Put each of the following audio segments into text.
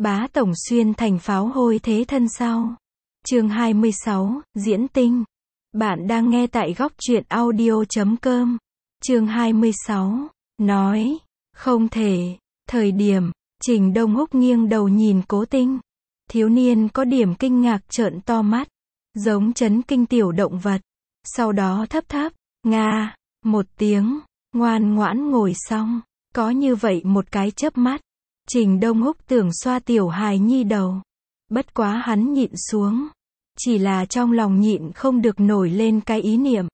Bá tổng xuyên thành pháo hôi thế thân sau. Chương 26, Diễn tinh. Bạn đang nghe tại góc truyện audio.com. Chương 26, nói, không thể. Thời điểm, Trình Đông Húc nghiêng đầu nhìn Cố Tinh. Thiếu niên có điểm kinh ngạc trợn to mắt, giống chấn kinh tiểu động vật. Sau đó thấp thấp, nga, một tiếng, ngoan ngoãn ngồi xong. Có như vậy một cái chớp mắt, Trình Đông Húc tưởng xoa tiểu hài nhi đầu. Bất quá hắn nhịn xuống. Chỉ là trong lòng nhịn không được nổi lên cái ý niệm.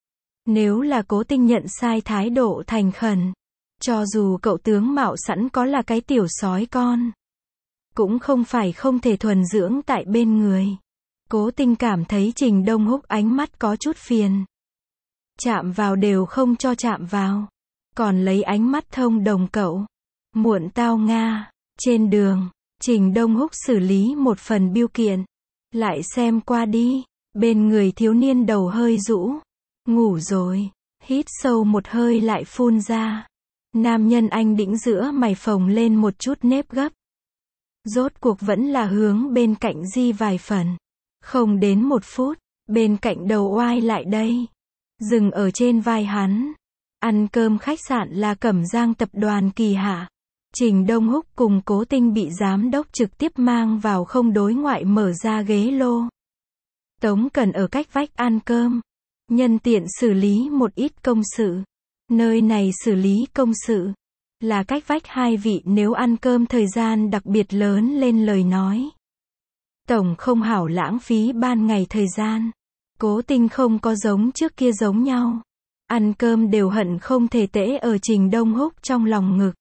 Nếu là Cố Tinh nhận sai thái độ thành khẩn, cho dù cậu tướng mạo sẵn có là cái tiểu sói con, cũng không phải không thể thuần dưỡng tại bên người. Cố Tinh cảm thấy Trình Đông Húc ánh mắt có chút phiền. Chạm vào đều không cho chạm vào, còn lấy ánh mắt thông đồng cậu. Muộn tao nga. Trên đường, Trình Đông Húc xử lý một phần bưu kiện. Lại xem qua đi, bên người thiếu niên đầu hơi rũ. Ngủ rồi. Hít sâu một hơi lại phun ra. Nam nhân anh đĩnh giữa mày phồng lên một chút nếp gấp. Rốt cuộc vẫn là hướng bên cạnh di vài phần. Không đến 1 phút, bên cạnh đầu oai lại đây. Dừng ở trên vai hắn. Ăn cơm khách sạn là Cẩm Giang tập đoàn kỳ hạ. Trình Đông Húc cùng Cố Tinh bị giám đốc trực tiếp mang vào không đối ngoại mở ra ghế lô. Tống Cần ở cách vách ăn cơm. Nhân tiện xử lý một ít công sự. Nơi này xử lý công sự là cách vách hai vị nếu ăn cơm thời gian đặc biệt lớn lên lời nói. Tổng không hảo lãng phí ban ngày thời gian. Cố Tinh không có giống trước kia giống nhau. Ăn cơm đều hận không thể tễ ở Trình Đông Húc trong lòng ngực.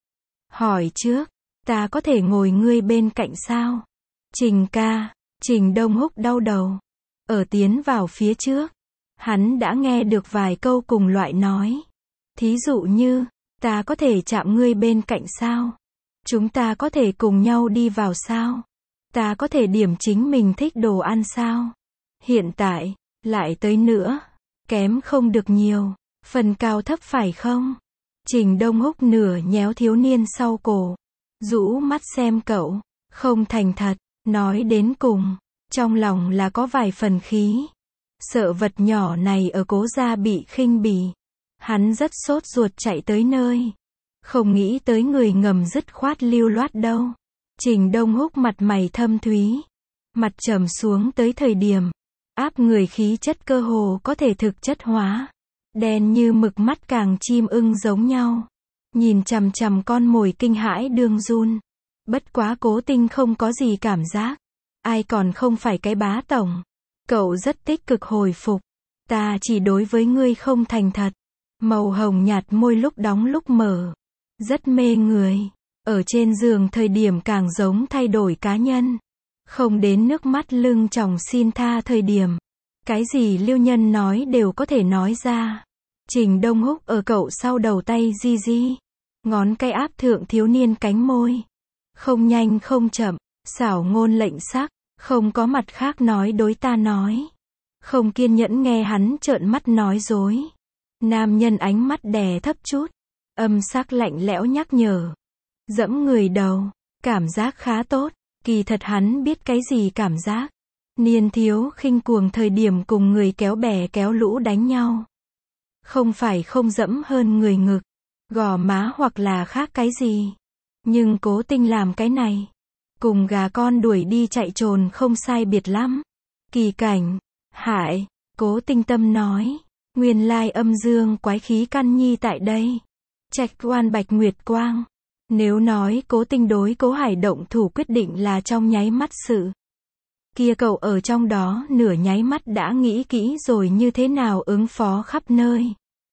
Hỏi trước, ta có thể ngồi ngươi bên cạnh sao? Trình ca. Trình Đông Húc đau đầu. Ở tiến vào phía trước, hắn đã nghe được vài câu cùng loại nói. Thí dụ như, ta có thể chạm ngươi bên cạnh sao? Chúng ta có thể cùng nhau đi vào sao? Ta có thể điểm chính mình thích đồ ăn sao? Hiện tại, lại tới nữa. Kém không được nhiều. Phần cao thấp phải không? Trình Đông Húc nửa nhéo thiếu niên sau cổ. Rũ mắt xem cậu. Không thành thật. Nói đến cùng, trong lòng là có vài phần khí. Sợ vật nhỏ này ở Cố gia bị khinh bỉ. Hắn rất sốt ruột chạy tới nơi. Không nghĩ tới người ngầm dứt khoát lưu loát đâu. Trình Đông Húc mặt mày thâm thúy. Mặt trầm xuống tới thời điểm. Áp người khí chất cơ hồ có thể thực chất hóa. Đen như mực mắt càng chim ưng giống nhau. Nhìn chằm chằm con mồi kinh hãi đương run. Bất quá Cố Tinh không có gì cảm giác. Ai còn không phải cái bá tổng. Cậu rất tích cực hồi phục. Ta chỉ đối với ngươi không thành thật. Màu hồng nhạt môi lúc đóng lúc mở. Rất mê người. Ở trên giường thời điểm càng giống thay đổi cá nhân. Không đến nước mắt lưng tròng xin tha thời điểm. Cái gì lưu nhân nói đều có thể nói ra. Trình Đông Húc ở cậu sau đầu tay di di. Ngón cái áp thượng thiếu niên cánh môi. Không nhanh không chậm. Xảo ngôn lệnh sắc. Không có mặt khác nói đối ta nói. Không kiên nhẫn nghe hắn trợn mắt nói dối. Nam nhân ánh mắt đè thấp chút. Âm sắc lạnh lẽo nhắc nhở. Dẫm người đầu. Cảm giác khá tốt. Kỳ thật hắn biết cái gì cảm giác. Niên thiếu khinh cuồng thời điểm cùng người kéo bè kéo lũ đánh nhau. Không phải không dẫm hơn người ngực. Gò má hoặc là khác cái gì. Nhưng Cố Tinh làm cái này. Cùng gà con đuổi đi chạy trồn không sai biệt lắm. Kỳ cảnh. Hại. Cố Tinh tâm nói. Nguyên lai âm dương quái khí căn nhi tại đây. Trạch oan bạch nguyệt quang. Nếu nói Cố Tinh đối Cố Hải động thủ quyết định là trong nháy mắt sự. Kia cậu ở trong đó nửa nháy mắt đã nghĩ kỹ rồi như thế nào ứng phó khắp nơi.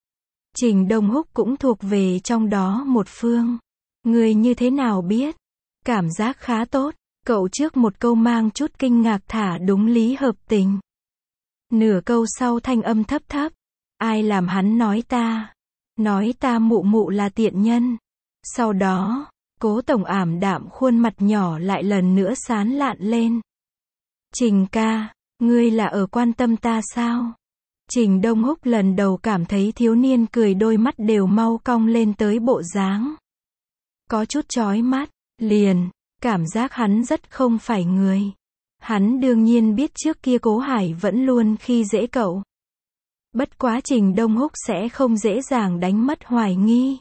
Trình Đông Húc cũng thuộc về trong đó một phương. Người như thế nào biết? Cảm giác khá tốt. Cậu trước một câu mang chút kinh ngạc thả đúng lý hợp tình. Nửa câu sau thanh âm thấp thấp. Ai làm hắn nói ta? Nói ta mụ mụ là tiện nhân. Sau đó, Cố tổng ảm đạm khuôn mặt nhỏ lại lần nữa sán lạn lên. Trình ca, ngươi là ở quan tâm ta sao? Trình Đông Húc lần đầu cảm thấy thiếu niên cười đôi mắt đều mau cong lên tới bộ dáng. Có chút chói mắt, liền, Cảm giác hắn rất không phải người. Hắn đương nhiên biết trước kia Cố Hải vẫn luôn khi dễ cậu. Bất quá Trình Đông Húc sẽ không dễ dàng đánh mất hoài nghi.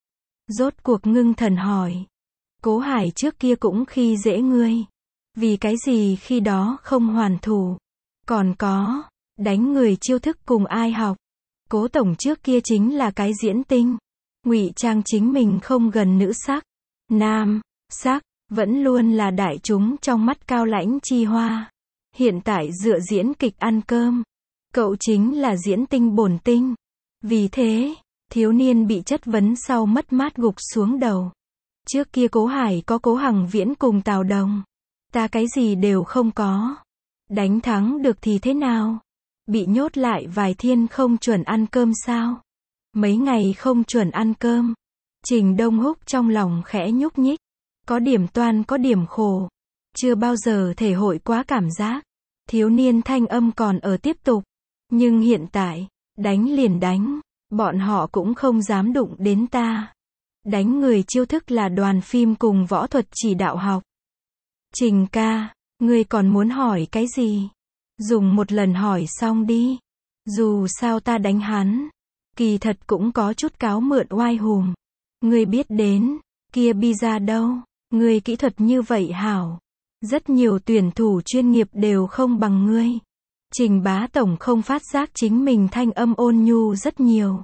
Rốt cuộc ngưng thần hỏi. Cố Hải trước kia cũng khi dễ ngươi. Vì cái gì khi đó không hoàn thủ? Còn có, đánh người chiêu thức cùng ai học? Cố tổng trước kia chính là cái diễn tinh. Ngụy trang chính mình không gần nữ sắc. Nam, sắc, vẫn luôn là đại chúng trong mắt Cao Lãnh Chi Hoa. Hiện tại dựa diễn kịch ăn cơm. Cậu chính là diễn tinh bổn tinh. Vì thế, thiếu niên bị chất vấn sau mất mát gục xuống đầu. Trước kia Cố Hải có Cố Hằng Viễn cùng Tào Đồng. Ta cái gì đều không có. Đánh thắng được thì thế nào? Bị nhốt lại vài thiên không chuẩn ăn cơm sao? Mấy ngày không chuẩn ăn cơm. Trình Đông Húc trong lòng khẽ nhúc nhích. Có điểm toan có điểm khổ. Chưa bao giờ thể hội quá cảm giác. Thiếu niên thanh âm còn ở tiếp tục. Nhưng hiện tại, đánh liền đánh. Bọn họ cũng không dám đụng đến ta. Đánh người chiêu thức là đoàn phim cùng võ thuật chỉ đạo học. Trình ca, ngươi còn muốn hỏi cái gì? Dùng một lần hỏi xong đi. Dù sao ta đánh hắn. Kỳ thật cũng có chút cáo mượn oai hùm. Ngươi biết đến, kia Pizza đâu? Ngươi kỹ thuật như vậy hảo. Rất nhiều tuyển thủ chuyên nghiệp đều không bằng ngươi. Trình Bá Tổng không phát giác chính mình thanh âm ôn nhu rất nhiều.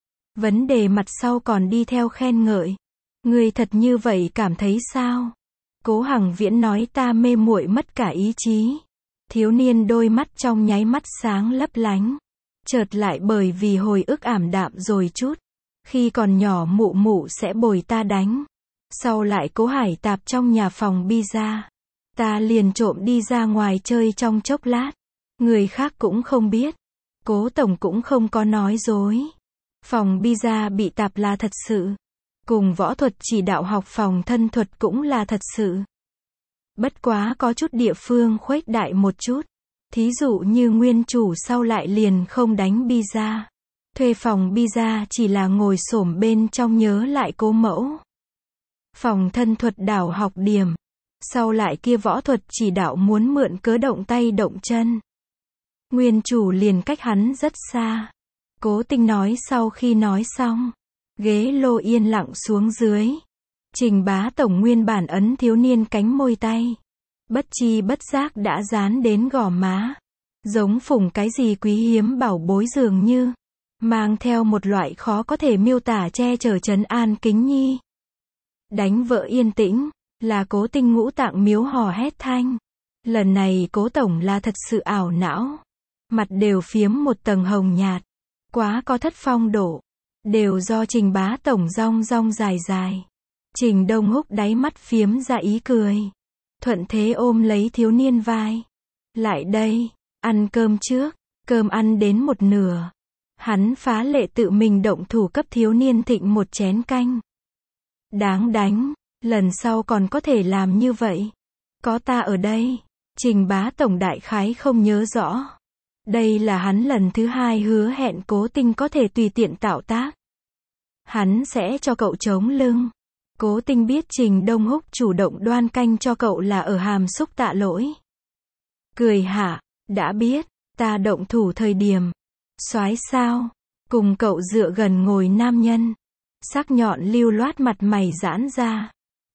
Vấn đề mặt sau còn đi theo khen ngợi. Ngươi thật như vậy cảm thấy sao? Cố Hằng Viễn nói ta mê muội mất cả ý chí. Thiếu niên đôi mắt trong nháy mắt sáng lấp lánh. Chợt lại bởi vì hồi ức ảm đạm rồi chút. Khi còn nhỏ mụ mụ sẽ bồi ta đánh. Sau lại Cố Hải tạp trong nhà phòng Pizza. Ta liền trộm đi ra ngoài chơi trong chốc lát. Người khác cũng không biết. Cố Tổng cũng không có nói dối. Phòng Pizza bị tạp là thật sự. Cùng võ thuật chỉ đạo học phòng thân thuật cũng là thật sự. Bất quá có chút địa phương khuếch đại một chút. Thí dụ như nguyên chủ sau lại liền không đánh Pizza. Thuê phòng Pizza chỉ là ngồi xổm bên trong nhớ lại Cố mẫu. Phòng thân thuật đảo học điểm. Sau lại kia võ thuật chỉ đạo muốn mượn cớ động tay động chân. Nguyên chủ liền cách hắn rất xa. Cố Tinh nói sau khi nói xong. Ghế lô yên lặng xuống dưới. Trình Bá Tổng nguyên bản ấn thiếu niên cánh môi tay. Bất chi bất giác đã dán đến gò má. Giống phủng cái gì quý hiếm bảo bối dường như. Mang theo một loại khó có thể miêu tả che chở trấn an kính nhi. Đánh vợ yên tĩnh, là Cố Tinh ngũ tạng miếu hò hét thanh. Lần này Cố Tổng là thật sự ảo não. Mặt đều phiếm một tầng hồng nhạt. Quá có thất phong độ. Đều do Trình Bá Tổng rong rong dài dài. Trình Đông Húc đáy mắt phiếm ra ý cười. Thuận thế ôm lấy thiếu niên vai. Lại đây, ăn cơm trước. Cơm ăn đến một nửa. Hắn phá lệ tự mình động thủ cấp thiếu niên thịnh một chén canh. Đáng đánh, lần sau còn có thể làm như vậy. Có ta ở đây. Trình Bá Tổng đại khái không nhớ rõ. Đây là hắn lần thứ hai hứa hẹn Cố Tinh có thể tùy tiện tạo tác. Hắn sẽ cho cậu chống lưng. Cố Tinh biết Trình Đông Húc chủ động đoan canh cho cậu là ở hàm xúc tạ lỗi. Cười hả, đã biết, ta động thủ thời điểm. Soái sao? Cùng cậu dựa gần ngồi nam nhân. Sắc nhọn lưu loát mặt mày giãn ra.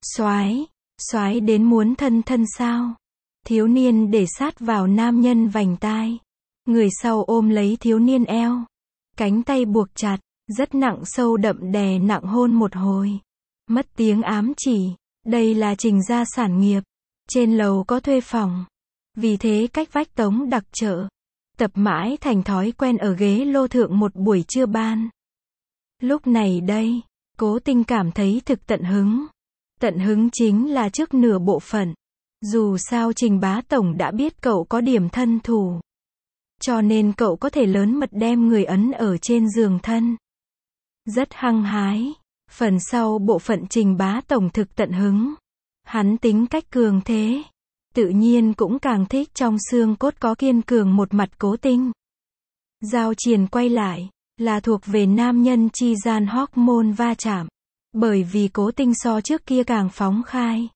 Soái đến muốn thân thân sao? Thiếu niên để sát vào nam nhân vành tai. Người sau ôm lấy thiếu niên eo. Cánh tay buộc chặt, rất nặng sâu đậm đè nặng hôn một hồi. Mất tiếng ám chỉ, đây là Trình gia sản nghiệp. Trên lầu có thuê phòng. Vì thế cách vách Tống đặc trợ. Tập mãi thành thói quen ở ghế lô thượng một buổi trưa ban. Lúc này đây, Cố Tinh cảm thấy thực tận hứng. Tận hứng chính là trước nửa bộ phận. Dù sao Trình Bá Tổng đã biết cậu có điểm thân thủ. Cho nên cậu có thể lớn mật đem người ấn ở trên giường thân. Rất hăng hái. Phần sau bộ phận Trình Bá Tổng thực tận hứng. Hắn tính cách cường thế. Tự nhiên cũng càng thích trong xương cốt có kiên cường một mặt Cố Tinh. Giao triền quay lại, là thuộc về nam nhân chi gian hormone va chạm. Bởi vì Cố Tinh so trước kia càng phóng khai.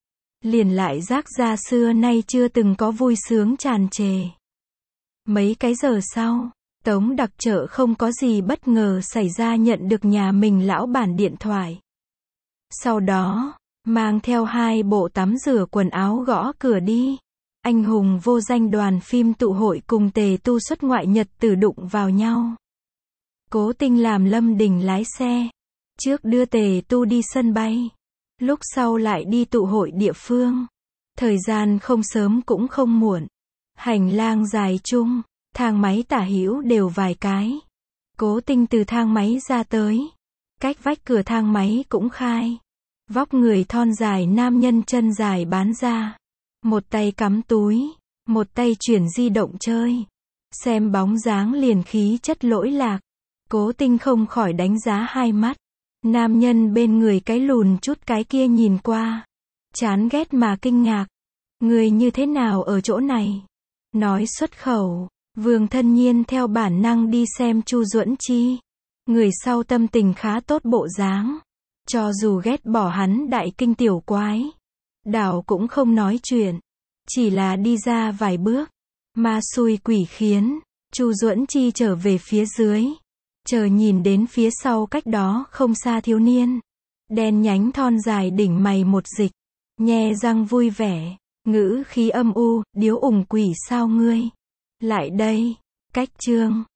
liền lại rác ra xưa nay chưa từng có vui sướng tràn trề. Mấy cái giờ sau, Tống Đặc Trợ không có gì bất ngờ xảy ra nhận được nhà mình lão bản điện thoại. Sau đó, mang theo 2 bộ tắm rửa quần áo gõ cửa đi. Anh hùng vô danh đoàn phim tụ hội cùng Tề Tu xuất ngoại nhật tử đụng vào nhau. Cố Tinh làm Lâm Đình lái xe. Trước đưa Tề Tu đi sân bay. Lúc sau lại đi tụ hội địa phương. Thời gian không sớm cũng không muộn. Hành lang dài chung, thang máy tả hữu đều vài cái. Cố Tinh từ thang máy ra tới. Cách vách cửa thang máy cũng khai. Vóc người thon dài nam nhân chân dài bán ra. Một tay cắm túi, một tay chuyển di động chơi. Xem bóng dáng liền khí chất lỗi lạc. Cố Tinh không khỏi đánh giá hai mắt. Nam nhân bên người cái lùn chút cái kia nhìn qua. Chán ghét mà kinh ngạc. Người như thế nào ở chỗ này? Nói xuất khẩu, Vương Thân Nhiên theo bản năng đi xem Chu Duẫn Chi. Người sau tâm tình khá tốt bộ dáng. Cho dù ghét bỏ hắn đại kinh tiểu quái. Đảo cũng không nói chuyện. Chỉ là đi ra vài bước. Ma xui quỷ khiến. Chu Duẫn Chi trở về phía dưới. Chờ nhìn đến phía sau cách đó không xa thiếu niên. Đen nhánh thon dài đỉnh mày một dịch. Nhe răng vui vẻ. Ngữ khí âm u, điếu ủng quỷ sao ngươi. Lại đây. Cách chương.